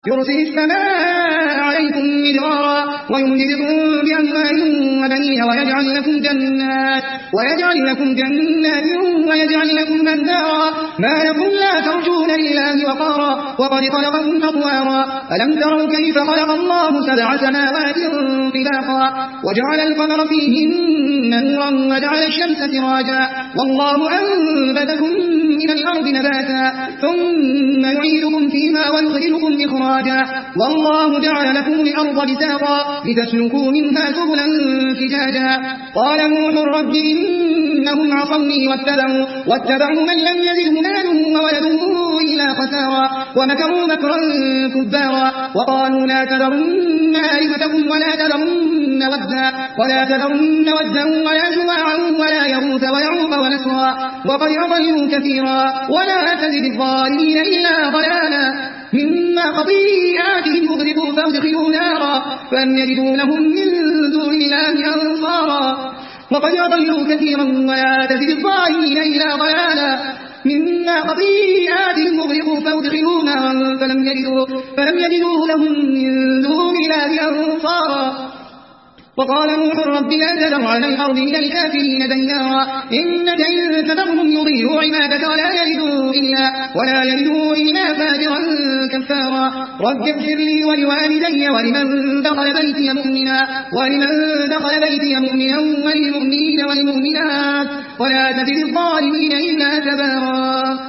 يرسل السماء عليكم مدرارا ويمددكم بأموال وبنين ويجعل لكم جنات ويجعل لكم أنهارا ما لكم لا ترجون لله وقارا وقد خلقكم أطوارا ألم تروا كيف خلق الله 7 سماوات طباقا وجعل القمر فيهن نورا وجعل الشمس سراجا والله أنبتكم من الأرض نباتا ثم يعيدكم فيها ويخرجكم إخراجا والله جعل لكم الأرض بساطا لتسلكوا منها سبلا فجاجا قال نوح رب إنهم عصوني واتبعوا من لم يزده ماله وولده إلا خسارا ومكروا مكرا كبارا وقالوا لا تذرن آلهتكم ولا تذرن ودا ولا سواعا ولا يغوث ويعوق ونسرا وقد أضلوا كثيرا ولا تزد الظالمين إلا ضلالا مما خطيئاتهم أغرقوا فأدخلوا نارا فلم يجدوا لهم من دون الله أنصارا وقد أضلوا كثيرا ولا تزد الظالمين إلا ضلالا مما خطيئاتهم أغرقوا فأدخلوا نارا فلم يجدوا لهم من دون الله أنصارا وقال نوح رب لا تذر على الأرض من الكافرين ديارا إنك إن تذرهم يضلوا عبادك ولا يلدوا إلا فاجرا كفارا رب اغفر لي ولوالدي ولمن دخل بيتي مؤمنا والمؤمنين والمؤمنات ولا تزد الظالمين إلا تبارا.